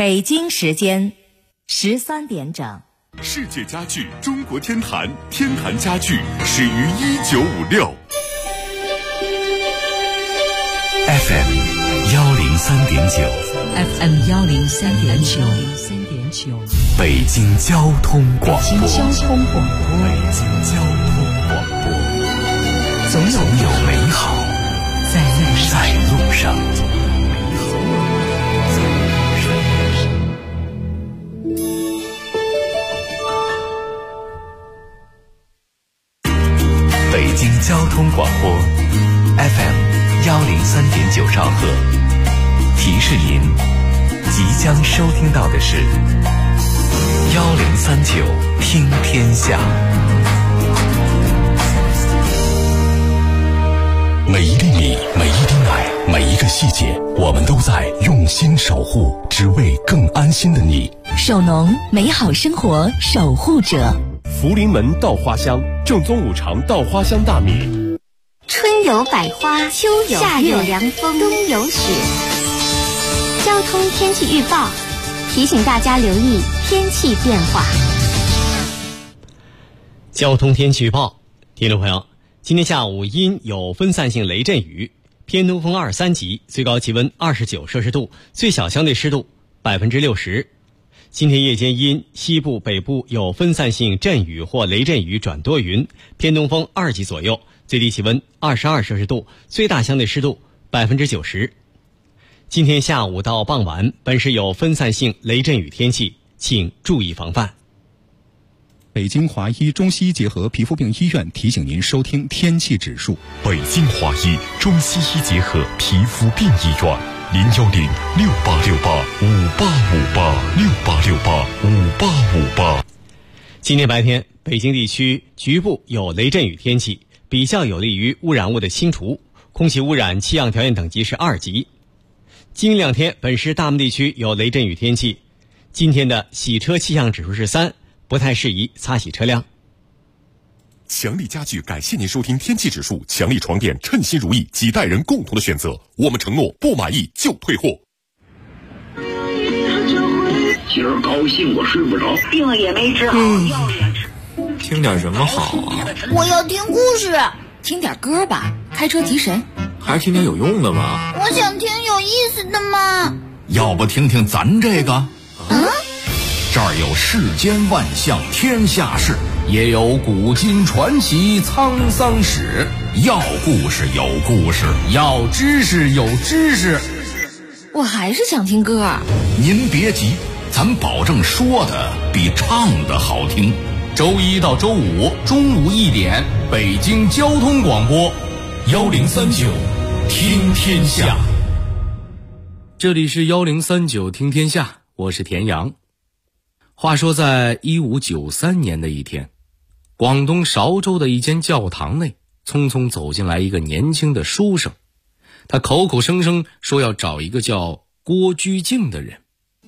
北京时间13点整。 世界家具中国天坛，天坛家具始于1956。FM 103.9 FM 103.9， 北京交通广播。 北京交通广播，总有美好在路上。 北京交通广播 FM 103.9兆赫，提示您即将收听到的是1039听天下。每一粒米，每一滴奶，每一个细节，我们都在用心守护，只为更安心的你。 首农美好生活守护者， 福临门稻花香，正宗五常稻花香大米。 春有百花，秋有夏有凉风，冬有雪。交通天气预报提醒大家留意天气变化。 交通天气预报，听众朋友，今天下午阴有分散性雷阵雨，偏东风2、3级，最高气温29摄氏度，最小相对湿度60%。今天夜间阴，西部、北部有分散性阵雨或雷阵雨转多云，偏东风2级左右，最低气温22摄氏度，最大相对湿度90%。今天下午到傍晚，本市有分散性雷阵雨天气，请注意防范。 北京华医中西医结合皮肤病医院提醒您收听天气指数。 北京华医中西医结合皮肤病医院，0106868585858，6885858。 今天白天，北京地区局部有雷阵雨天气，比较有利于污染物的清除，空气污染气象条件等级是2级。今明两天，本市大部分地区有雷阵雨天气，今天的洗车气象指数是3，不太适宜擦洗车辆。 强力家具感谢您收听天气指数，强力床垫称心如意，几代人共同的选择，我们承诺不满意就退货。 今儿高兴我睡不着， 病也没治好，药也吃。 听点什么好啊？ 我要听故事。 听点歌吧，开车提神。 还是听点有用的吧。 我想听有意思的嘛。 要不听听咱这个？这儿有世间万象天下事，也有古今传奇沧桑史。要故事有故事，要知识有知识。 我还是想听歌。 您别急，咱保证说的比唱的好听。周一到周五中午1点，北京交通广播1039听天下。 这里是1039听天下，我是田阳。话说在1593年的一天，广东韶州的一间教堂内匆匆走进来一个年轻的书生，他口口声声说要找一个叫郭居敬的人。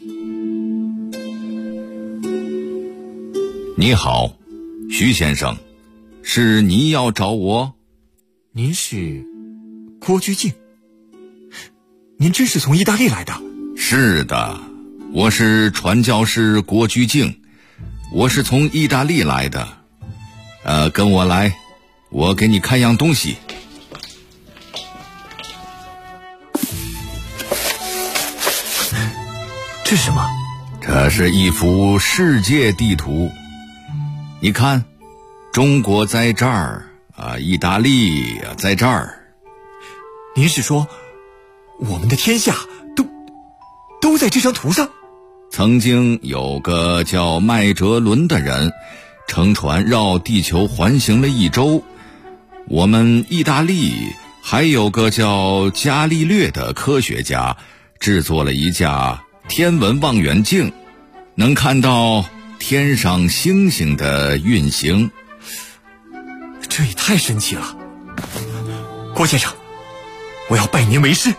你好，徐先生，是你要找我？ 您是郭居敬？您真是从意大利来的？ 是的，我是传教士郭居敬，我是从意大利来的。跟我来，我给你看样东西。 这是什么？ 这是一幅世界地图。你看，中国在这儿意大利在这儿。 您是说我们的天下都在这张图上？ 曾经有个叫麦哲伦的人乘船绕地球环行了1周，我们意大利还有个叫伽利略的科学家制作了一架天文望远镜，能看到天上星星的运行。 这也太神奇了，郭先生，我要拜您为师。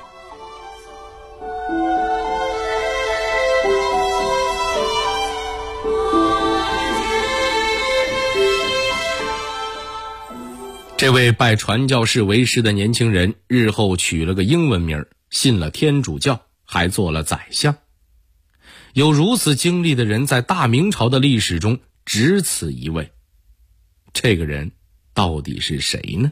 这位拜传教士为师的年轻人日后取了个英文名，信了天主教，还做了宰相。 有如此经历的人在大明朝的历史中只此一位，这个人到底是谁呢？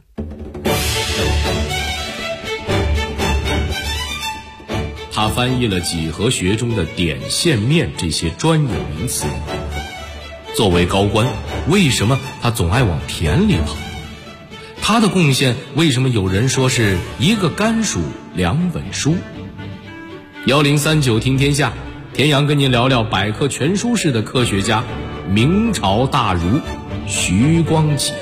他翻译了几何学中的点、线、面这些专有名词。作为高官，为什么他总爱往田里跑？他的贡献为什么有人说是一个甘薯2本书？1039听天下，田阳跟您聊聊百科全书式的科学家，明朝大儒徐光启。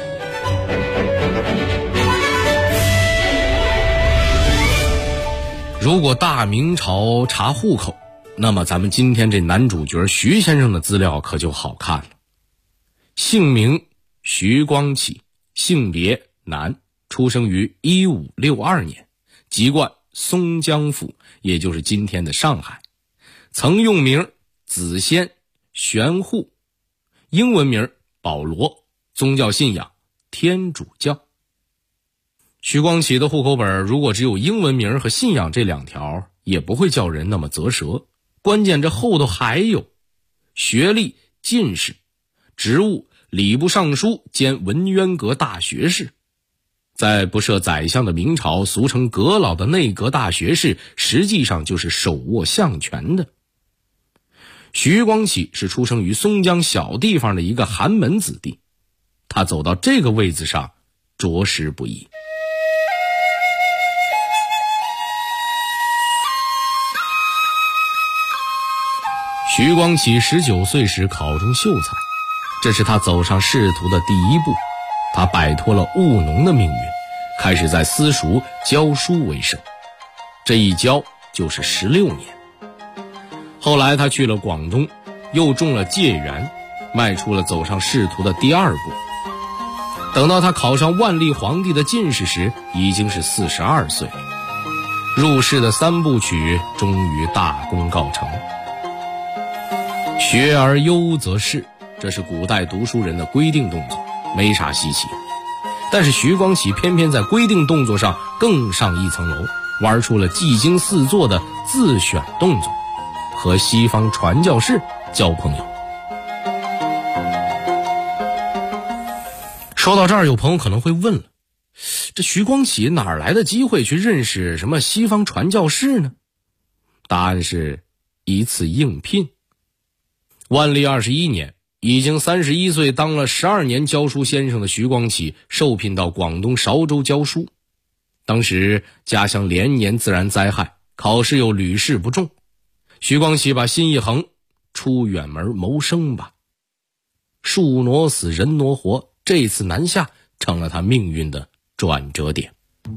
如果大明朝查户口，那么咱们今天这男主角徐先生的资料可就好看了。姓名徐光启，性别男，出生于1562年，籍贯松江府，也就是今天的上海。曾用名子仙、玄护，英文名保罗，宗教信仰天主教。徐光启的户口本如果只有英文名和信仰这2条，也不会叫人那么啧舌。关键这后头还有学历进士，职务礼部尚书兼文渊阁大学士。在不设宰相的明朝，俗称阁老的内阁大学士实际上就是手握相权的。徐光启是出生于松江小地方的一个寒门子弟，他走到这个位子上着实不易。徐光启19岁时考中秀才，这是他走上仕途的第一步。他摆脱了务农的命运，开始在私塾教书为生，这一教就是16年。后来他去了广东，又中了解元，迈出了走上仕途的第2步。等到他考上万历皇帝的进士时，已经是42岁。入仕的3部曲终于大功告成。学而优则仕，这是古代读书人的规定动作，没啥稀奇。但是徐光启偏偏在规定动作上更上一层楼，玩出了技惊四座的自选动作，和西方传教士交朋友。说到这儿，有朋友可能会问了，这徐光启哪来的机会去认识什么西方传教士呢？答案是一次应聘。万历21年，已经31岁，当了12年教书先生的徐光启受聘到广东韶州教书。当时家乡连年自然灾害，考试又屡试不中，徐光启把心一横，出远门谋生吧。树挪死，人挪活，这次南下成了他命运的转折点。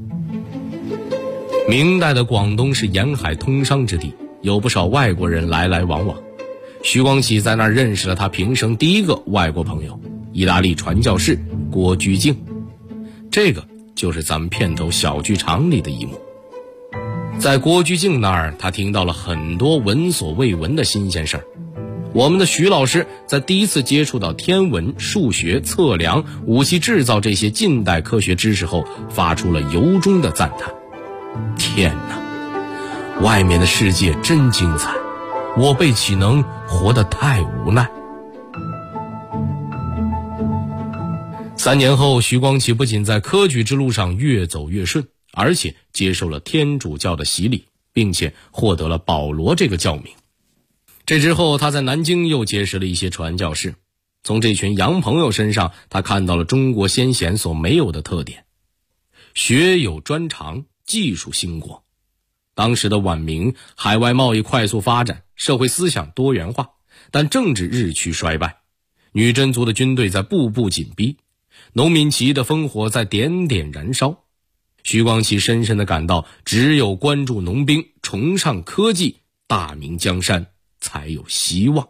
明代的广东是沿海通商之地，有不少外国人来来往往。徐光启在那儿认识了他平生第一个外国朋友，意大利传教士郭居敬。这个就是咱们片头小剧场里的一幕。在郭居敬那儿，他听到了很多闻所未闻的新鲜事儿。我们的徐老师在第一次接触到天文、数学、测量、武器制造这些近代科学知识后，发出了由衷的赞叹：天哪，外面的世界真精彩，我辈岂能活得太无奈。3年后，徐光启不仅在科举之路上越走越顺，而且接受了天主教的洗礼，并且获得了保罗这个教名。这之后，他在南京又结识了一些传教士，从这群洋朋友身上，他看到了中国先贤所没有的特点：学有专长，技术兴国。当时的晚明，海外贸易快速发展，社会思想多元化，但政治日趋衰败。女真族的军队在步步紧逼，农民起义的烽火在点点燃烧。徐光启深深地感到，只有关注农兵，崇尚科技，大明江山才有希望。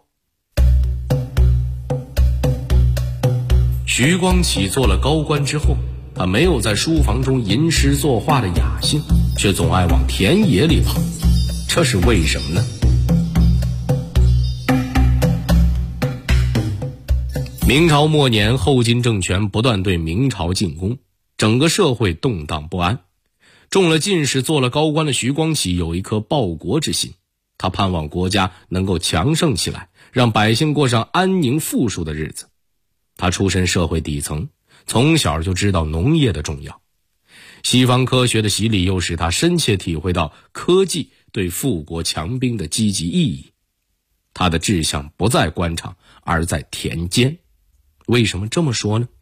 徐光启做了高官之后，他没有在书房中吟诗作画的雅兴，却总爱往田野里跑，这是为什么呢？明朝末年，后金政权不断对明朝进攻，整个社会动荡不安。中了进士，做了高官的徐光启有一颗报国之心， 他盼望国家能够强盛起来，让百姓过上安宁富庶的日子。他出身社会底层，从小就知道农业的重要。西方科学的洗礼又使他深切体会到科技对富国强兵的积极意义。他的志向不在官场，而在田间。为什么这么说呢？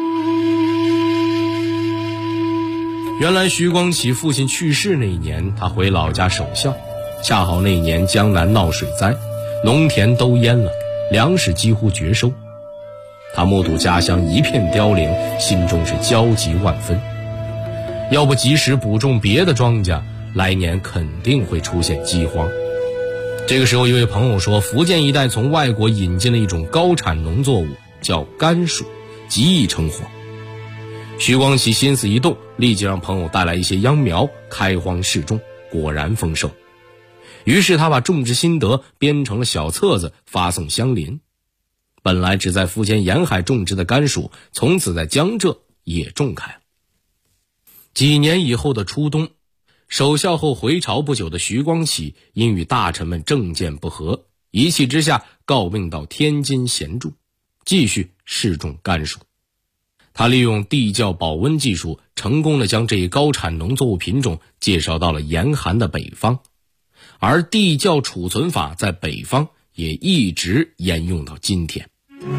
原来徐光启父亲去世那一年，他回老家守孝，恰好那年江南闹水灾，农田都淹了，粮食几乎绝收。他目睹家乡一片凋零，心中是焦急万分。要不及时补种别的庄稼，来年肯定会出现饥荒。这个时候，一位朋友说，福建一带从外国引进了一种高产农作物，叫甘薯，极易成活。徐光启心思一动，立即让朋友带来一些秧苗，开荒试种，果然丰收。于是他把种植心得编成了小册子，发送乡邻。本来只在福建沿海种植的甘薯，从此在江浙也种开了。几年以后的初冬，守孝后回朝不久的徐光启因与大臣们政见不合，一气之下告病到天津闲住，继续试种甘薯。他利用地窖保温技术，成功地将这一高产农作物品种介绍到了严寒的北方，而地窖储存法在北方也一直沿用到今天。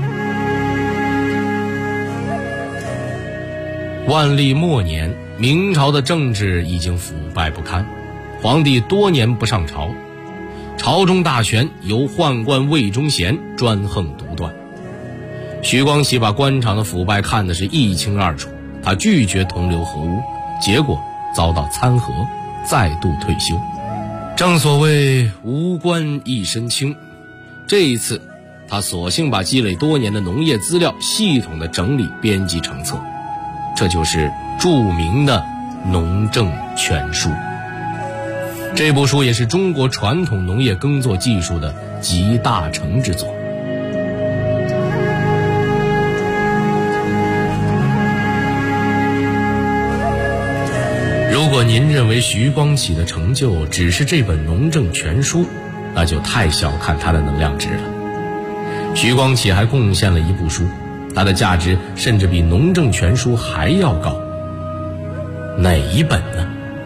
万历末年，明朝的政治已经腐败不堪，皇帝多年不上朝，朝中大权由宦官魏忠贤专横独断。徐光启把官场的腐败看得是一清二楚，他拒绝同流合污，结果遭到参劾，再度退休。正所谓无官一身轻，这一次他索性把积累多年的农业资料系统的整理编辑成册，这就是著名的《农政全书》。这部书也是中国传统农业耕作技术的集大成之作。如果您认为徐光启的成就只是这本《农政全书》，那就太小看他的能量值了。徐光启还贡献了一部书，它的价值甚至比《农政全书》还要高。哪一本呢？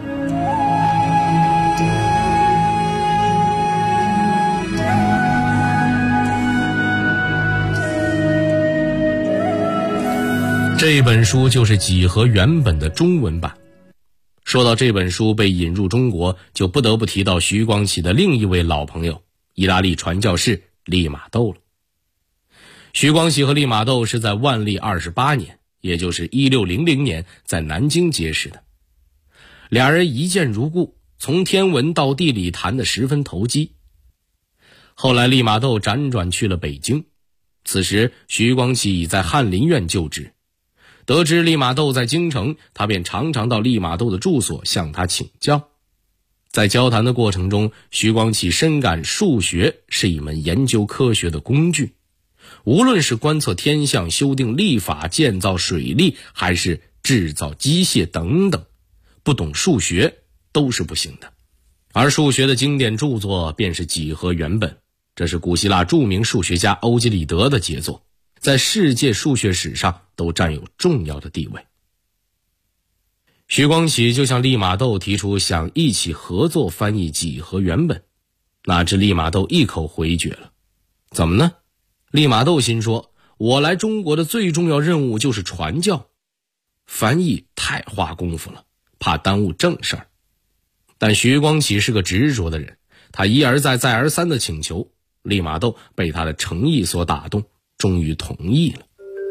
这本书就是几何原本的中文版。说到这本书被引入中国，就不得不提到徐光启的另一位老朋友，意大利传教士利玛窦了。徐光启和利玛窦是在万历28年，也就是1600年，在南京结识的。俩人一见如故，从天文到地理谈得十分投机。后来利玛窦辗转去了北京，此时徐光启已在翰林院就职。得知利玛窦在京城，他便常常到利玛窦的住所向他请教。在交谈的过程中，徐光启深感数学是一门研究科学的工具，无论是观测天象、修订历法、建造水利，还是制造机械等等，不懂数学都是不行的。而数学的经典著作便是几何原本，这是古希腊著名数学家欧几里得的杰作，在世界数学史上都占有重要的地位。徐光启就向利玛窦提出想一起合作翻译几何原本，哪知利玛窦一口回绝了。怎么呢？利玛窦心说，我来中国的最重要任务就是传教，翻译太花功夫了，怕耽误正事儿。但徐光启是个执着的人，他一而再再而三的请求，利玛窦被他的诚意所打动，终于同意了。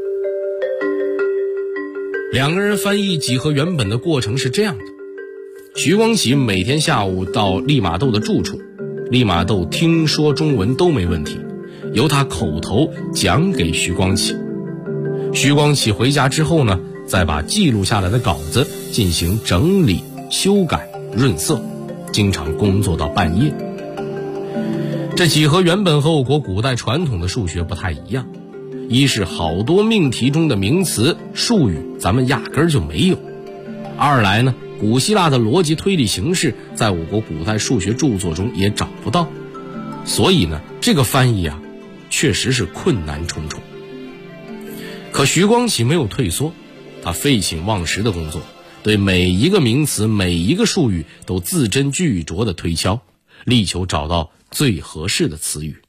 两个人翻译几何原本的过程是这样的：徐光启每天下午到利玛窦的住处，利玛窦听说中文都没问题，由他口头讲给徐光启。徐光启回家之后呢，再把记录下来的稿子进行整理、修改、润色，经常工作到半夜。这几何原本和我国古代传统的数学不太一样，一是好多命题中的名词术语咱们压根儿就没有，二来呢， 古希腊的逻辑推理形式在我国古代数学著作中也找不到，所以呢，这个翻译确实是困难重重。可徐光启没有退缩，他废寝忘食的工作，对每一个名词、每一个术语都字斟句酌的推敲，力求找到最合适的词语。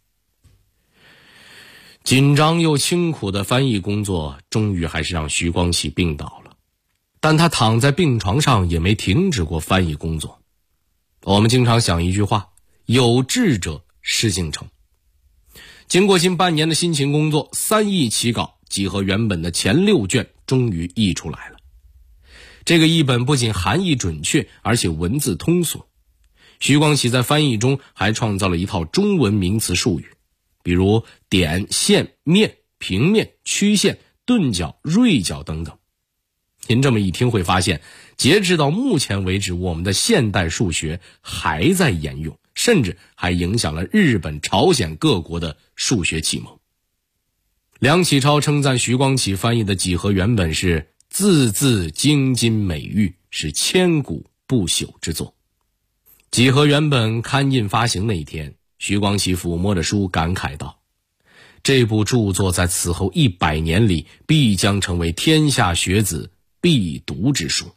紧张又清苦的翻译工作终于还是让徐光启病倒了，但他躺在病床上也没停止过翻译工作。我们经常想一句话，有志者事竟成。经过近半年的辛勤工作，3译起稿，集合原本的前6卷终于译出来了。这个译本不仅含义准确，而且文字通俗。徐光启在翻译中还创造了一套中文名词术语，比如点、线、面、平面、曲线、钝角、锐角等等。您这么一听会发现，截至到目前为止，我们的现代数学还在沿用，甚至还影响了日本、朝鲜各国的数学启蒙。梁启超称赞徐光启翻译的几何原本是字字精金美玉，是千古不朽之作。几何原本刊印发行那一天，徐光启抚摸着书感慨道，这部著作在此后100年里必将成为天下学子必读之书。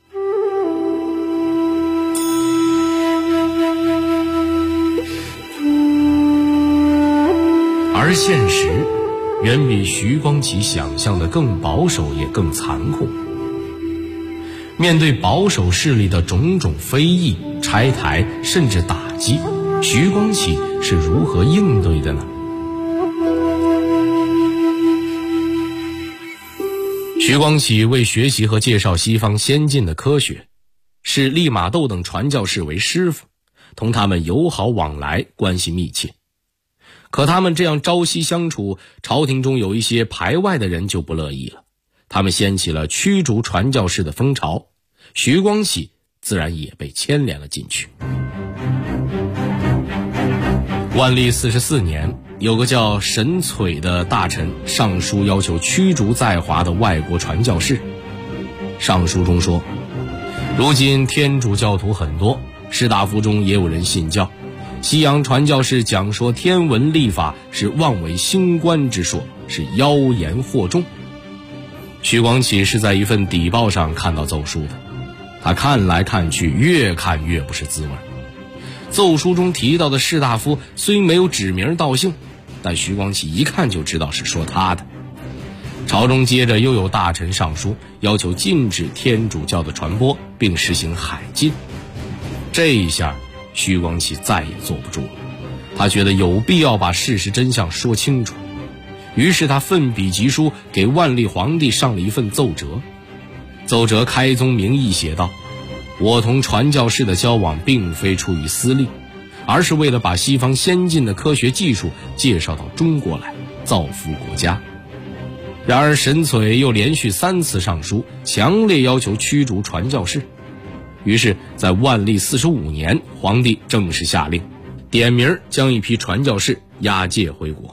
而现实远比徐光启想象的更保守也更残酷。面对保守势力的种种非议、拆台甚至打击，徐光启是如何应对的呢？徐光启为学习和介绍西方先进的科学，视利玛窦等传教士为师傅，同他们友好往来，关系密切。可他们这样朝夕相处，朝廷中有一些排外的人就不乐意了，他们掀起了驱逐传教士的风潮，徐光启自然也被牵连了进去。万历44年，有个叫沈璀的大臣上书要求驱逐在华的外国传教士。上书中说，如今天主教徒很多，士大夫中也有人信教，西洋传教士讲说天文历法是妄为星官之说，是妖言惑众。徐光启是在一份邸报上看到奏书的，他看来看去，越看越不是滋味。奏书中提到的士大夫虽没有指名道姓，但徐光启一看就知道是说他的。朝中接着又有大臣上书，要求禁止天主教的传播，并实行海禁。这一下徐光启再也坐不住了，他觉得有必要把事实真相说清楚，于是他奋笔疾书，给万历皇帝上了一份奏折。奏折开宗明义写道，我同传教士的交往并非出于私利，而是为了把西方先进的科学技术介绍到中国来，造福国家。然而沈璀又连续3次上书，强烈要求驱逐传教士。于是在万历45年，皇帝正式下令，点名将一批传教士押解回国。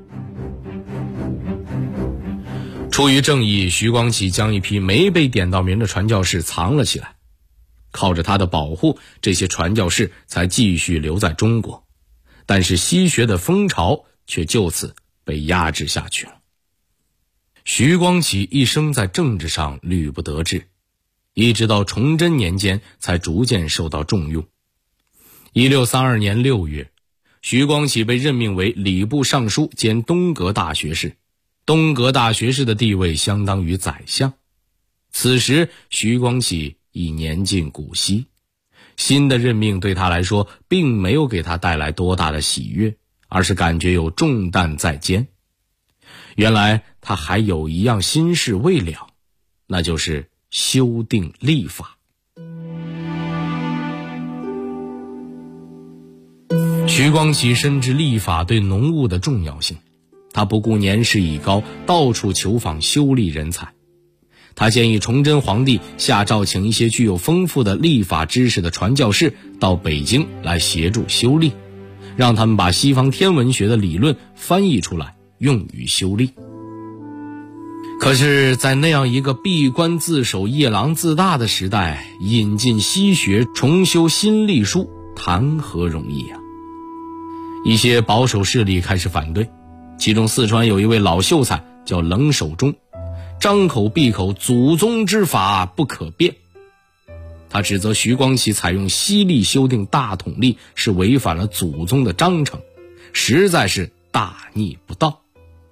出于正义，徐光启将一批没被点到名的传教士藏了起来，靠着他的保护，这些传教士才继续留在中国，但是西学的风潮却就此被压制下去了。徐光启一生在政治上屡不得志，一直到崇祯年间才逐渐受到重用。1632年6月，徐光启被任命为礼部尚书兼东阁大学士，东阁大学士的地位相当于宰相。此时徐光启已年近古稀，新的任命对他来说并没有给他带来多大的喜悦，而是感觉有重担在肩。原来他还有一样心事未了，那就是修订历法。徐光启深知历法对农务的重要性，他不顾年事已高，到处求访修历人才。他建议崇祯皇帝下诏请一些具有丰富的历法知识的传教士到北京来协助修历，让他们把西方天文学的理论翻译出来，用于修历。 可是在那样一个闭关自守夜郎自大的时代，引进西学，重修新历书，谈何容易啊。一些保守势力开始反对，其中四川有一位老秀才叫冷守忠，张口闭口祖宗之法不可变。他指责徐光启采用西历修订大统历是违反了祖宗的章程，实在是大逆不道。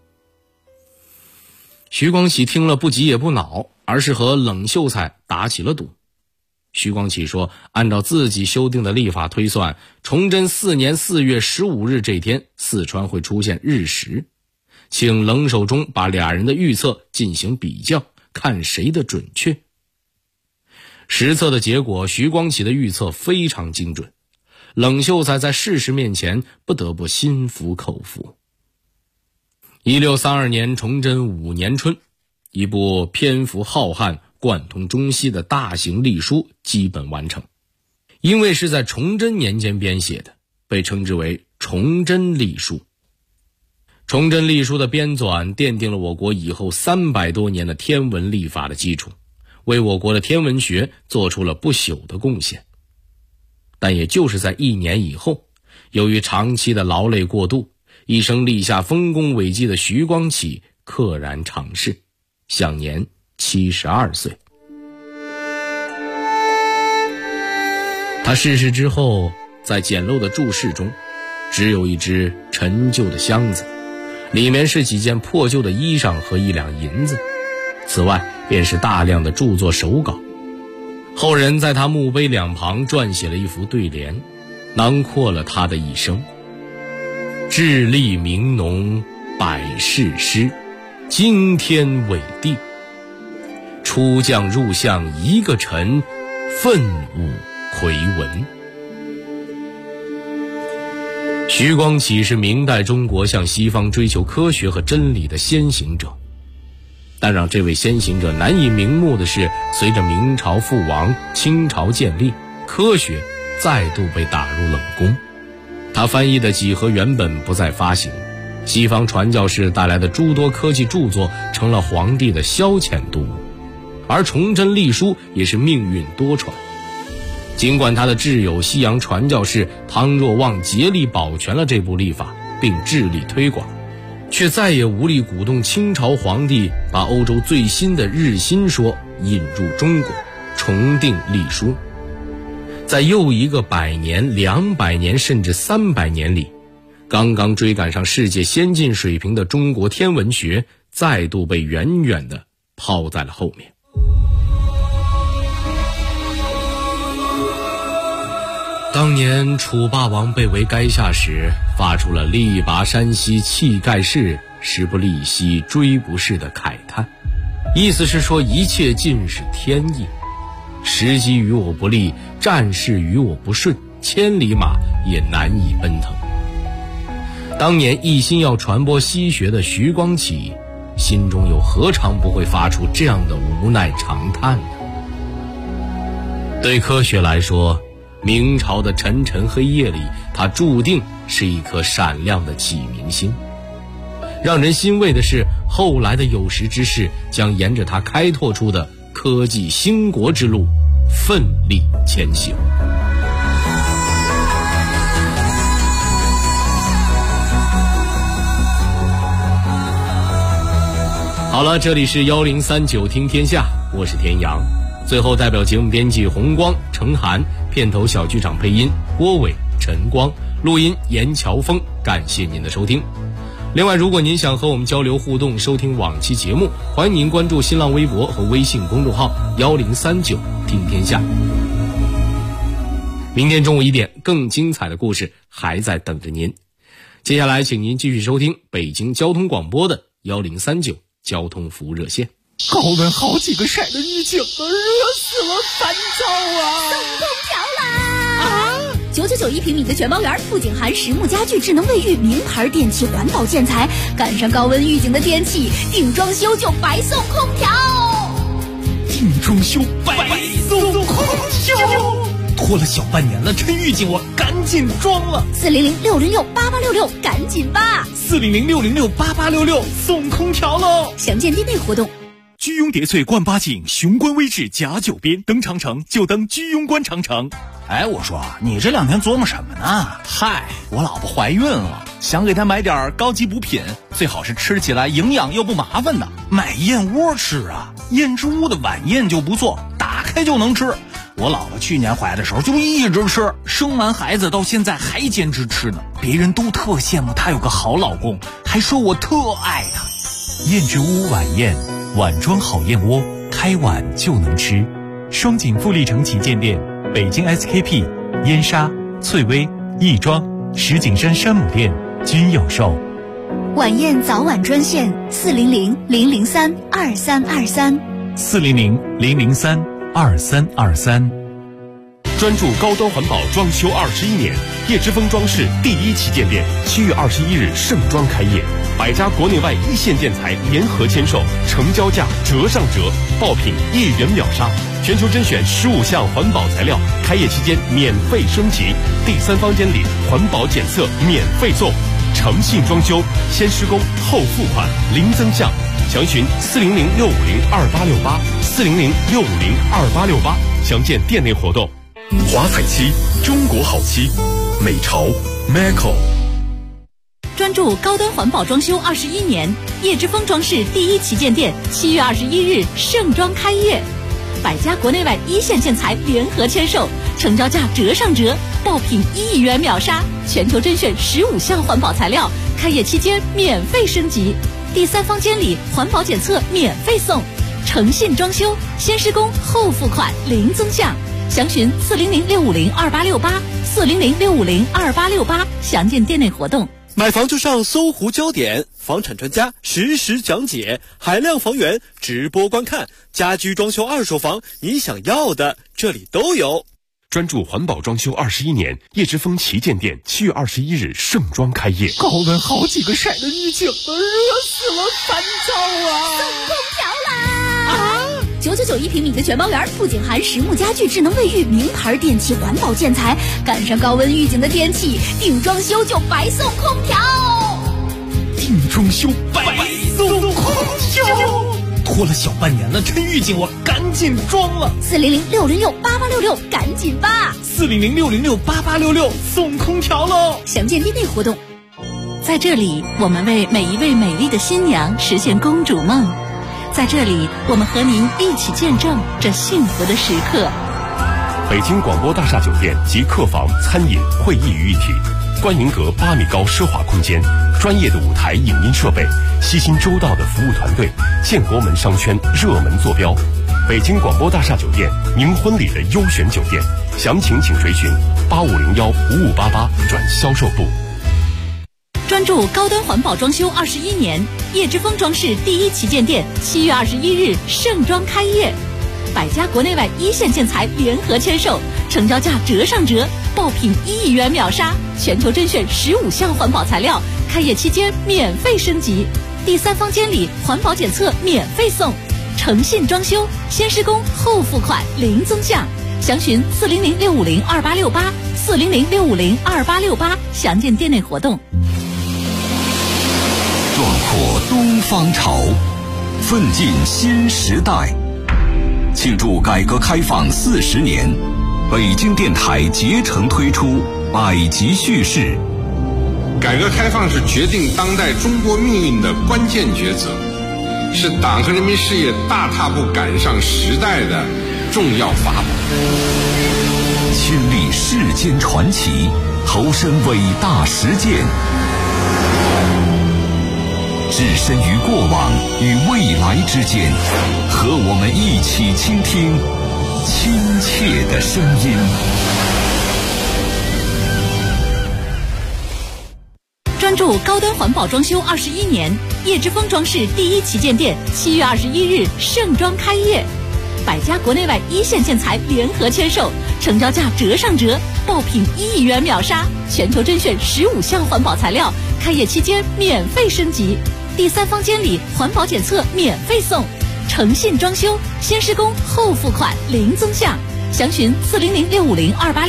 徐光启听了不急也不恼，而是和冷秀才打起了赌。徐光启说，按照自己修订的历法推算，崇祯4年4月15日这天，四川会出现日食，请冷守忠把俩人的预测进行比较，看谁的准确。实测的结果，徐光启的预测非常精准，冷秀才在事实面前不得不心服口服。1632年崇祯5年春，一部篇幅浩瀚、贯通中西的大型历书基本完成。因为是在崇祯年间编写的，被称之为崇祯历书。崇祯历书的编纂奠定了我国以后300多年的天文历法的基础，为我国的天文学做出了不朽的贡献。但也就是在1年以后，由于长期的劳累过度，一生立下丰功伟绩的徐光启溘然长逝，享年72岁。他逝世之后，在简陋的注释中，只有一只陈旧的箱子，里面是几件破旧的衣裳和1两银子，此外便是大量的著作手稿。后人在他墓碑两旁撰写了一幅对联，囊括了他的一生：智力明浓百世师，惊天伟地，出将入相一个臣，奋武魁文。徐光启是明代中国向西方追求科学和真理的先行者，但让这位先行者难以瞑目的是，随着明朝覆亡，清朝建立，科学再度被打入冷宫。他翻译的几何原本不再发行，西方传教士带来的诸多科技著作成了皇帝的消遣读物，而崇祯历书也是命运多舛。尽管他的挚友西洋传教士汤若望竭力保全了这部历法，并致力推广，却再也无力鼓动清朝皇帝把欧洲最新的日心说引入中国，重定历书。在又一个100年、200年甚至300年里，刚刚追赶上世界先进水平的中国天文学再度被远远地抛在了后面。当年楚霸王被围垓下时，发出了力拔山兮气盖世，时不利兮骓不逝的慨叹，意思是说一切尽是天意，时机与我不利，战事与我不顺，千里马也难以奔腾。当年一心要传播西学的徐光启，心中又何尝不会发出这样的无奈长叹呢？对科学来说，明朝的沉沉黑夜里，它注定是一颗闪亮的启明星。让人欣慰的是，后来的有识之士将沿着它开拓出的科技兴国之路奋力前行。好了，这里是1039听天下，我是田阳。最后代表节目编辑红光、程涵，片头小剧场配音郭伟、陈光，录音严乔峰，感谢您的收听。另外，如果您想和我们交流互动，收听往期节目，欢迎您关注新浪微博和微信公众号1039听天下。明天中午1点，更精彩的故事还在等着您。接下来请您继续收听北京交通广播的1039交通服务热线。 高温好几个晒的预警都热死了，烦躁啊！ 送空调啦！9991平米的全包园，不仅含实木家具、智能卫浴、名牌电器、环保建材，赶上高温预警的天气，定装修就白送空调。 定装修白送空调，拖了小半年了，趁预警我赶紧装了。 400-606-8866，赶紧吧！ 400-606-8866，送空调喽！ 详见店内活动。 居庸叠翠冠八景，雄关微志甲九边，登长城就登居庸关长城。 哎，我说你这2天琢磨什么呢？ 嗨，我老婆怀孕了，想给她买点高级补品，最好是吃起来营养又不麻烦的。 买燕窝吃啊，燕之屋的晚宴就不错，打开就能吃。我老婆去年怀的时候就一直吃，生完孩子到现在还坚持吃呢。别人都特羡慕她有个好老公，还说我特爱她。 燕之屋晚宴，碗装好燕窝，开碗就能吃。双井富力城旗舰店，北京 SKP、燕莎、翠微、亦庄、石景山山姆店均有售。 晚宴早晚专线400-003-2323。 400-003-2323。 专注高端环保装修21年，叶之峰装饰第1旗舰店7月21日盛装开业，100家国内外一线建材联合签售，成交价折上折，爆品1元秒杀，全球甄选15项环保材料，开业期间免费升级，第3房间里环保检测免费送，诚信装修，先施工后付款，零增项。详询400-650-2868，400-650-2868，详见店内活动。华彩漆，中国好漆，美潮 Maco。 专注高端环保装修21年，叶之峰装饰第1旗舰店7月21日盛装开业，100家国内外一线建材联合签售，成交价折上折，爆品1元秒杀，全球甄选15项环保材料，开业期间免费升级，第3房间里环保检测免费送，诚信装修，先施工后付款，零增项。详询400-650-2868，400-650-2868，详见店内活动。 买房就上搜狐焦点，房产专家实时讲解，海量房源直播观看，家居装修二手房，你想要的这里都有。 专注环保装修21年，叶之峰旗舰店7月21日盛装开业。 高温好几个晒的预警了，热死了，烦躁啊！ 送空调啦！999平米的全包园，不仅含实木家具、智能卫浴、名牌电器、环保建材，赶上高温预警的天气，定装修就白送空调。 定装修白送空调，拖了小半年了，趁预警我赶紧装了。 400-606-8866，赶紧吧 ！400-606-8866，送空调喽！ 详见店内活动。 在这里，我们为每一位美丽的新娘实现公主梦。在这里，我们和您一起见证这幸福的时刻。 北京广播大厦酒店集客房、餐饮、会议于一体，观银阁8米高奢华空间，专业的舞台影音设备，悉心周到的服务团队，建国门商圈热门坐标。北京广播大厦酒店，您婚礼的优选酒店，详情请垂询8501-5588转销售部。 专注高端环保装修21年，叶之峰装饰第1旗舰店7月21日盛装开业，100家国内外一线建材联合签售，成交价折上折，爆品1元秒杀，全球甄选15项环保材料，开业期间免费升级，第3房间里环保检测免费送，诚信装修，先施工后付款，零增项。详询400-650-2868，400-650-2868，详见店内活动。 壮阔东方潮，奋进新时代。庆祝改革开放40年，北京电台竭诚推出百集叙事。 改革开放是决定当代中国命运的关键抉择，是党和人民事业大踏步赶上时代的重要法宝。 亲历世间传奇，投身伟大实践，置身于过往与未来之间，和我们一起倾听亲切的声音。 专注高端环保装修21年，叶之峰装饰第1旗舰店7月21日盛装开业，100家国内外一线建材联合签售，成交价折上折，爆品1元秒杀，全球甄选15项环保材料，开业期间免费升级，第3房间里环保检测免费送，诚信装修，先施工后付款，零增项。详询400-650-2868